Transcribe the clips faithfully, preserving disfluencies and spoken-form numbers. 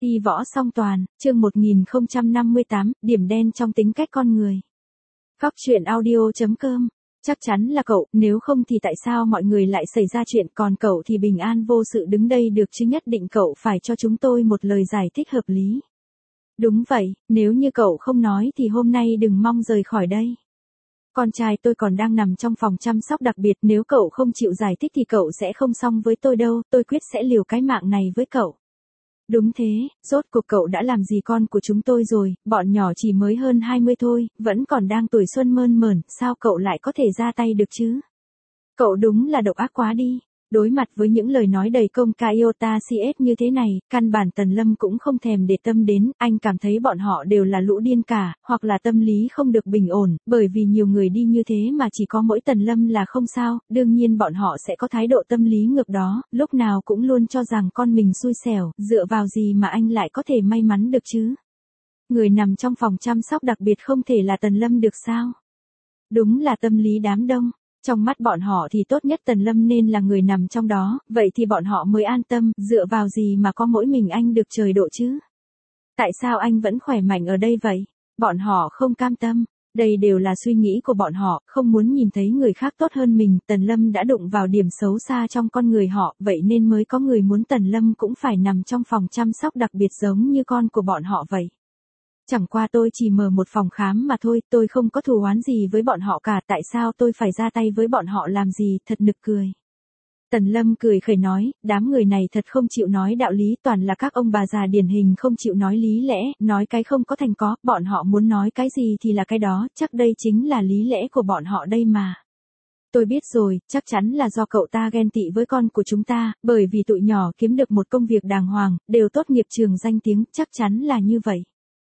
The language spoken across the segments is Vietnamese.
Y võ song toàn, chương một nghìn không trăm năm mươi tám, điểm đen trong tính cách con người. Góc truyện audio.com. Chắc chắn là cậu, nếu không thì tại sao mọi người lại xảy ra chuyện, còn cậu thì bình an vô sự đứng đây được chứ, nhất định cậu phải cho chúng tôi một lời giải thích hợp lý. Đúng vậy, nếu như cậu không nói thì hôm nay đừng mong rời khỏi đây. Con trai tôi còn đang nằm trong phòng chăm sóc đặc biệt, nếu cậu không chịu giải thích thì cậu sẽ không xong với tôi đâu, tôi quyết sẽ liều cái mạng này với cậu. Đúng thế, rốt cuộc cậu đã làm gì con của chúng tôi rồi, bọn nhỏ chỉ mới hơn hai mươi thôi, vẫn còn đang tuổi xuân mơn mởn, sao cậu lại có thể ra tay được chứ? Cậu đúng là độc ác quá đi. Đối mặt với những lời nói đầy công ca iota xê ét như thế này, căn bản Tần Lâm cũng không thèm để tâm đến, anh cảm thấy bọn họ đều là lũ điên cả, hoặc là tâm lý không được bình ổn, bởi vì nhiều người đi như thế mà chỉ có mỗi Tần Lâm là không sao, đương nhiên bọn họ sẽ có thái độ tâm lý ngược đó, lúc nào cũng luôn cho rằng con mình xui xẻo, dựa vào gì mà anh lại có thể may mắn được chứ? Người nằm trong phòng chăm sóc đặc biệt không thể là Tần Lâm được sao? Đúng là tâm lý đám đông. Trong mắt bọn họ thì tốt nhất Tần Lâm nên là người nằm trong đó, vậy thì bọn họ mới an tâm, dựa vào gì mà có mỗi mình anh được trời độ chứ? Tại sao anh vẫn khỏe mạnh ở đây vậy? Bọn họ không cam tâm, đây đều là suy nghĩ của bọn họ, không muốn nhìn thấy người khác tốt hơn mình, Tần Lâm đã đụng vào điểm xấu xa trong con người họ, vậy nên mới có người muốn Tần Lâm cũng phải nằm trong phòng chăm sóc đặc biệt giống như con của bọn họ vậy. Chẳng qua tôi chỉ mở một phòng khám mà thôi, tôi không có thù oán gì với bọn họ cả, tại sao tôi phải ra tay với bọn họ làm gì, thật nực cười. Tần Lâm cười khẩy nói, đám người này thật không chịu nói đạo lý, toàn là các ông bà già điển hình không chịu nói lý lẽ, nói cái không có thành có, bọn họ muốn nói cái gì thì là cái đó, chắc đây chính là lý lẽ của bọn họ đây mà. Tôi biết rồi, chắc chắn là do cậu ta ghen tị với con của chúng ta, bởi vì tụi nhỏ kiếm được một công việc đàng hoàng, đều tốt nghiệp trường danh tiếng, chắc chắn là như vậy.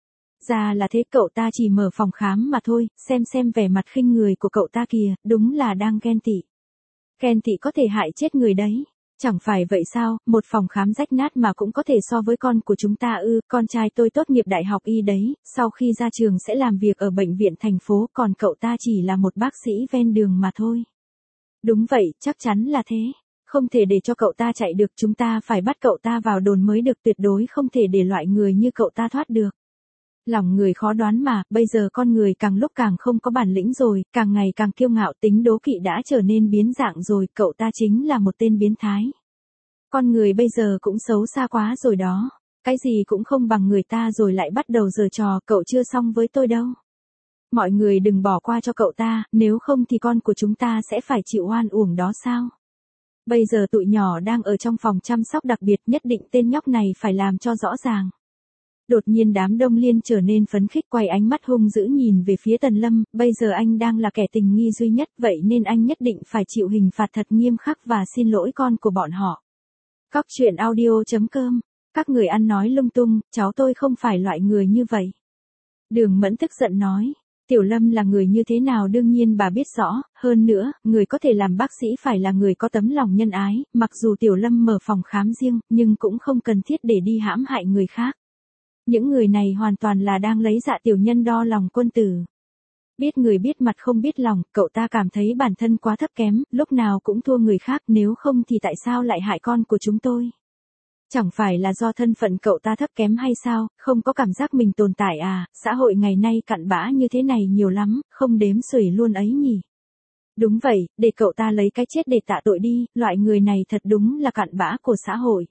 Ra là thế, cậu ta chỉ mở phòng khám mà thôi, xem xem vẻ mặt khinh người của cậu ta kìa, đúng là đang ghen tị. Ghen tị có thể hại chết người đấy. Chẳng phải vậy sao, một phòng khám rách nát mà cũng có thể so với con của chúng ta ư, con trai tôi tốt nghiệp đại học y đấy, sau khi ra trường sẽ làm việc ở bệnh viện thành phố, còn cậu ta chỉ là một bác sĩ ven đường mà thôi. Đúng vậy, chắc chắn là thế. Không thể để cho cậu ta chạy được, chúng ta phải bắt cậu ta vào đồn mới được, tuyệt đối không thể để loại người như cậu ta thoát được. Lòng người khó đoán mà, bây giờ con người càng lúc càng không có bản lĩnh rồi, càng ngày càng kiêu ngạo, tính đố kỵ đã trở nên biến dạng rồi, cậu ta chính là một tên biến thái. Con người bây giờ cũng xấu xa quá rồi đó, cái gì cũng không bằng người ta rồi lại bắt đầu giở trò, cậu chưa xong với tôi đâu. Mọi người đừng bỏ qua cho cậu ta, nếu không thì con của chúng ta sẽ phải chịu oan uổng đó sao? Bây giờ tụi nhỏ đang ở trong phòng chăm sóc đặc biệt, nhất định tên nhóc này phải làm cho rõ ràng. Đột nhiên đám đông liên trở nên phấn khích, quay ánh mắt hung dữ nhìn về phía Tần Lâm, bây giờ anh đang là kẻ tình nghi duy nhất, vậy nên anh nhất định phải chịu hình phạt thật nghiêm khắc và xin lỗi con của bọn họ. Góc truyện audio.com. Các người ăn nói lung tung, cháu tôi không phải loại người như vậy. Đường Mẫn tức giận nói, Tiểu Lâm là người như thế nào đương nhiên bà biết rõ, hơn nữa, người có thể làm bác sĩ phải là người có tấm lòng nhân ái, mặc dù Tiểu Lâm mở phòng khám riêng, nhưng cũng không cần thiết để đi hãm hại người khác. Những người này hoàn toàn là đang lấy dạ tiểu nhân đo lòng quân tử. Biết người biết mặt không biết lòng, cậu ta cảm thấy bản thân quá thấp kém, lúc nào cũng thua người khác, nếu không thì tại sao lại hại con của chúng tôi? Chẳng phải là do thân phận cậu ta thấp kém hay sao, không có cảm giác mình tồn tại à, xã hội ngày nay cặn bã như thế này nhiều lắm, không đếm xuể luôn ấy nhỉ. Đúng vậy, để cậu ta lấy cái chết để tạ tội đi, loại người này thật đúng là cặn bã của xã hội.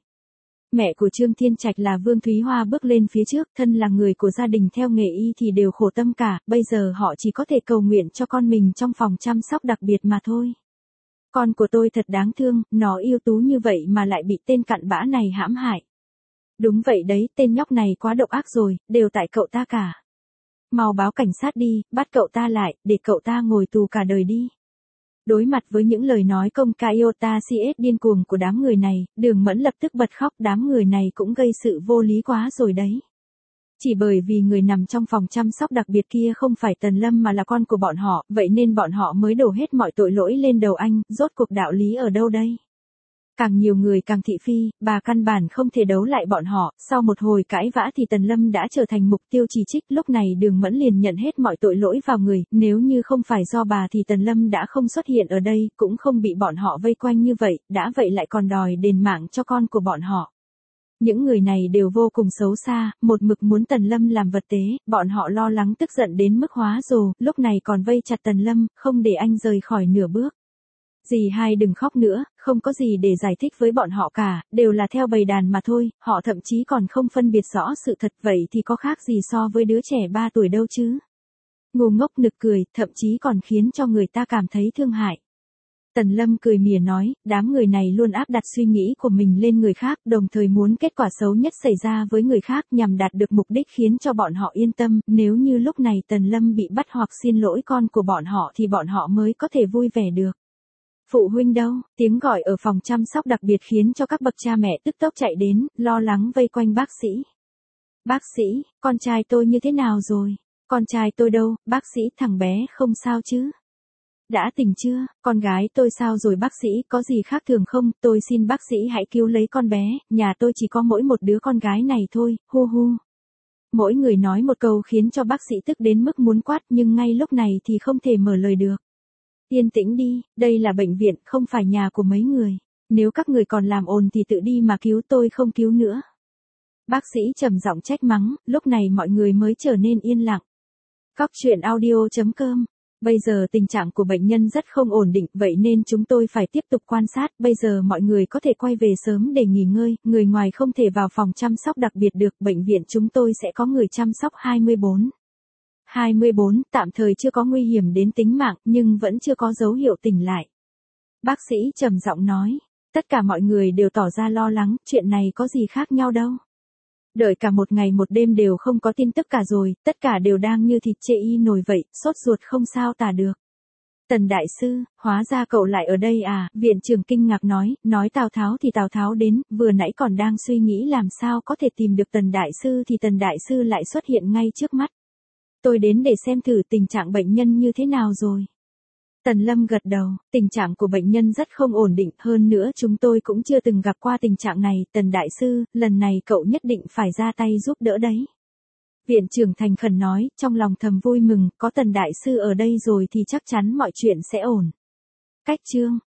Mẹ của Trương Thiên Trạch là Vương Thúy Hoa bước lên phía trước, thân là người của gia đình theo nghề y thì đều khổ tâm cả, bây giờ họ chỉ có thể cầu nguyện cho con mình trong phòng chăm sóc đặc biệt mà thôi. Con của tôi thật đáng thương, nó ưu tú như vậy mà lại bị tên cặn bã này hãm hại. Đúng vậy đấy, tên nhóc này quá độc ác rồi, đều tại cậu ta cả. Mau báo cảnh sát đi, bắt cậu ta lại, để cậu ta ngồi tù cả đời đi. Đối mặt với những lời nói công ca iota xê ét điên cuồng của đám người này, Đường Mẫn lập tức bật khóc, đám người này cũng gây sự vô lý quá rồi đấy. Chỉ bởi vì người nằm trong phòng chăm sóc đặc biệt kia không phải Tần Lâm mà là con của bọn họ, vậy nên bọn họ mới đổ hết mọi tội lỗi lên đầu anh, rốt cuộc đạo lý ở đâu đây? Càng nhiều người càng thị phi, bà căn bản không thể đấu lại bọn họ, sau một hồi cãi vã thì Tần Lâm đã trở thành mục tiêu chỉ trích, lúc này Đường Mẫn liền nhận hết mọi tội lỗi vào người, nếu như không phải do bà thì Tần Lâm đã không xuất hiện ở đây, cũng không bị bọn họ vây quanh như vậy, đã vậy lại còn đòi đền mạng cho con của bọn họ. Những người này đều vô cùng xấu xa, một mực muốn Tần Lâm làm vật tế, bọn họ lo lắng tức giận đến mức hóa rồ, lúc này còn vây chặt Tần Lâm, không để anh rời khỏi nửa bước. Dì hai đừng khóc nữa, không có gì để giải thích với bọn họ cả, đều là theo bầy đàn mà thôi, họ thậm chí còn không phân biệt rõ sự thật, vậy thì có khác gì so với đứa trẻ ba tuổi đâu chứ. Ngu ngốc nực cười, thậm chí còn khiến cho người ta cảm thấy thương hại. Tần Lâm cười mỉa nói, đám người này luôn áp đặt suy nghĩ của mình lên người khác, đồng thời muốn kết quả xấu nhất xảy ra với người khác nhằm đạt được mục đích khiến cho bọn họ yên tâm, nếu như lúc này Tần Lâm bị bắt hoặc xin lỗi con của bọn họ thì bọn họ mới có thể vui vẻ được. Phụ huynh đâu? Tiếng gọi ở phòng chăm sóc đặc biệt khiến cho các bậc cha mẹ tức tốc chạy đến, lo lắng vây quanh bác sĩ. Bác sĩ, con trai tôi như thế nào rồi? Con trai tôi đâu? Bác sĩ, thằng bé không sao chứ? Đã tỉnh chưa? Con gái tôi sao rồi bác sĩ, có gì khác thường không? Tôi xin bác sĩ hãy cứu lấy con bé, nhà tôi chỉ có mỗi một đứa con gái này thôi, hu hu. Mỗi người nói một câu khiến cho bác sĩ tức đến mức muốn quát nhưng ngay lúc này thì không thể mở lời được. Yên tĩnh đi, đây là bệnh viện, không phải nhà của mấy người. Nếu các người còn làm ồn thì tự đi mà cứu, tôi không cứu nữa. Bác sĩ trầm giọng trách mắng, lúc này mọi người mới trở nên yên lặng. Cóc truyện audio chấm com. Bây giờ tình trạng của bệnh nhân rất không ổn định, vậy nên chúng tôi phải tiếp tục quan sát, bây giờ mọi người có thể quay về sớm để nghỉ ngơi, người ngoài không thể vào phòng chăm sóc đặc biệt được, bệnh viện chúng tôi sẽ có người chăm sóc hai mươi bốn. hai mươi bốn, tạm thời chưa có nguy hiểm đến tính mạng, nhưng vẫn chưa có dấu hiệu tỉnh lại. Bác sĩ trầm giọng nói, tất cả mọi người đều tỏ ra lo lắng, chuyện này có gì khác nhau đâu. Đợi cả một ngày một đêm đều không có tin tức cả rồi, tất cả đều đang như thịt chê y nồi vậy, sốt ruột không sao tả được. Tần đại sư, hóa ra cậu lại ở đây à, viện trưởng kinh ngạc nói, nói Tào Tháo thì Tào Tháo đến, vừa nãy còn đang suy nghĩ làm sao có thể tìm được Tần đại sư thì Tần đại sư lại xuất hiện ngay trước mắt. Tôi đến để xem thử tình trạng bệnh nhân như thế nào rồi. Tần Lâm gật đầu, tình trạng của bệnh nhân rất không ổn định, hơn nữa chúng tôi cũng chưa từng gặp qua tình trạng này, Tần đại sư, lần này cậu nhất định phải ra tay giúp đỡ đấy. Viện trưởng thành khẩn nói, trong lòng thầm vui mừng, có Tần đại sư ở đây rồi thì chắc chắn mọi chuyện sẽ ổn. Cách chương